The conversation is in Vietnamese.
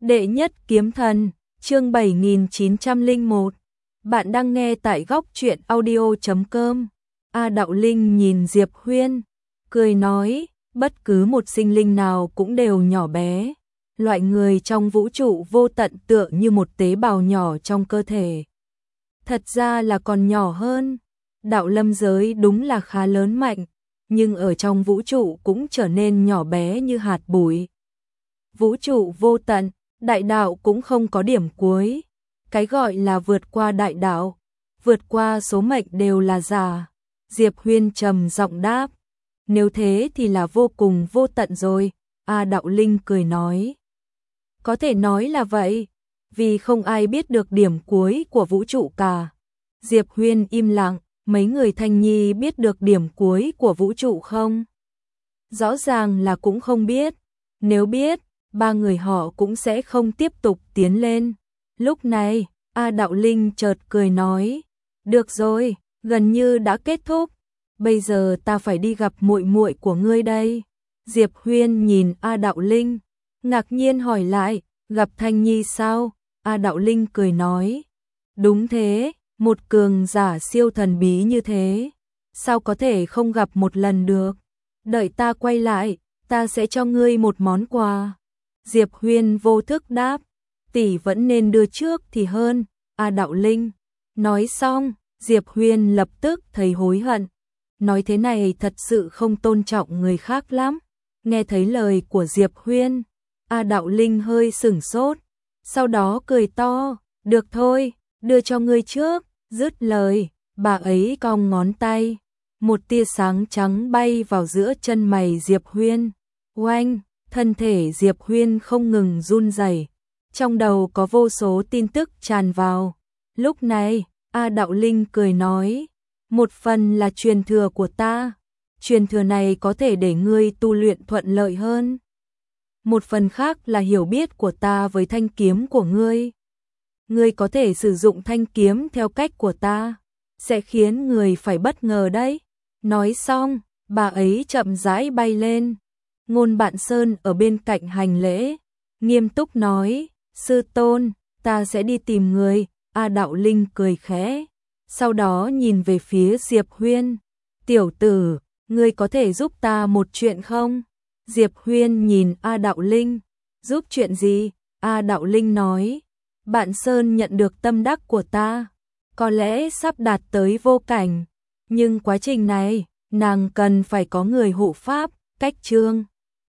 Đệ nhất kiếm thần, chương 7901. Bạn đang nghe tại góc truyện audio.com. A Đạo Linh nhìn Diệp Huyên, cười nói, bất cứ một sinh linh nào cũng đều nhỏ bé. Loại người trong vũ trụ vô tận tựa như một tế bào nhỏ trong cơ thể. Thật ra là còn nhỏ hơn. Đạo lâm giới đúng là khá lớn mạnh, nhưng ở trong vũ trụ cũng trở nên nhỏ bé như hạt bụi. Vũ trụ vô tận, đại đạo cũng không có điểm cuối. Cái gọi là vượt qua đại đạo, vượt qua số mệnh đều là giả. Diệp Huyên trầm giọng đáp, nếu thế thì là vô cùng vô tận rồi. A Đạo Linh cười nói, có thể nói là vậy, vì không ai biết được điểm cuối của vũ trụ cả. Diệp Huyên im lặng, mấy người Thanh Nhi biết được điểm cuối của vũ trụ không? Rõ ràng là cũng không biết, nếu biết, ba người họ cũng sẽ không tiếp tục tiến lên. Lúc này, A Đạo Linh chợt cười nói, được rồi, gần như đã kết thúc, bây giờ ta phải đi gặp muội muội của ngươi đây. Diệp Huyên nhìn A Đạo Linh, ngạc nhiên hỏi lại, gặp Thanh Nhi sao? A Đạo Linh cười nói, đúng thế, một cường giả siêu thần bí như thế, sao có thể không gặp một lần được? Đợi ta quay lại, ta sẽ cho ngươi một món quà. Diệp Huyên vô thức đáp, tỷ vẫn nên đưa trước thì hơn. A Đạo Linh nói xong, Diệp Huyên lập tức thấy hối hận. Nói thế này thật sự không tôn trọng người khác lắm. Nghe thấy lời của Diệp Huyên, A Đạo Linh hơi sửng sốt, sau đó cười to, được thôi, đưa cho ngươi trước. Dứt lời, bà ấy cong ngón tay, một tia sáng trắng bay vào giữa chân mày Diệp Huyên. Oanh, thân thể Diệp Huyên không ngừng run rẩy, trong đầu có vô số tin tức tràn vào. Lúc này, A Đạo Linh cười nói, một phần là truyền thừa của ta, truyền thừa này có thể để ngươi tu luyện thuận lợi hơn. Một phần khác là hiểu biết của ta với thanh kiếm của ngươi. Ngươi có thể sử dụng thanh kiếm theo cách của ta, sẽ khiến người phải bất ngờ đấy. Nói xong, bà ấy chậm rãi bay lên. Ngôn Bạn Sơn ở bên cạnh hành lễ, nghiêm túc nói, sư tôn, ta sẽ đi tìm người. A Đạo Linh cười khẽ, sau đó nhìn về phía Diệp Huyên, tiểu tử, ngươi có thể giúp ta một chuyện không? Diệp Huyên nhìn A Đạo Linh, giúp chuyện gì? A Đạo Linh nói, Bạn Sơn nhận được tâm đắc của ta, có lẽ sắp đạt tới vô cảnh, nhưng quá trình này, nàng cần phải có người hộ pháp, cách chương.